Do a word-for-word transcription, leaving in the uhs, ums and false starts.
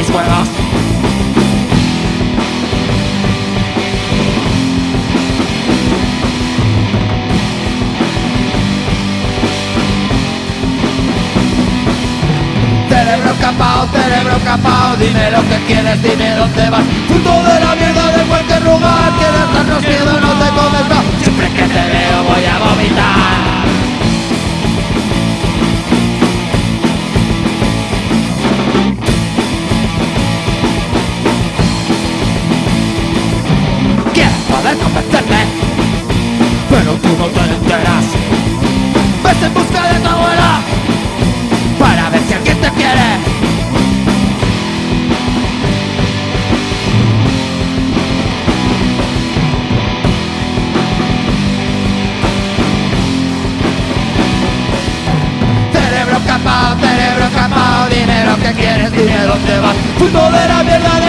tus juegos. Cerebro capao, cerebro capao, dime lo que quieres, dime dónde vas. Fruto de la mierda de cualquier lugar, quieres darnos miedo, no te comes más. Siempre que te veo voy a vomitar. Quieres poder convencerme, pero tú no te enteras. Ves en busca de tu abuela para ver si alguien te quiere. Cerebro capao, cerebro capao, dime lo que quieres, dime dónde vas. Fruto de la mierda de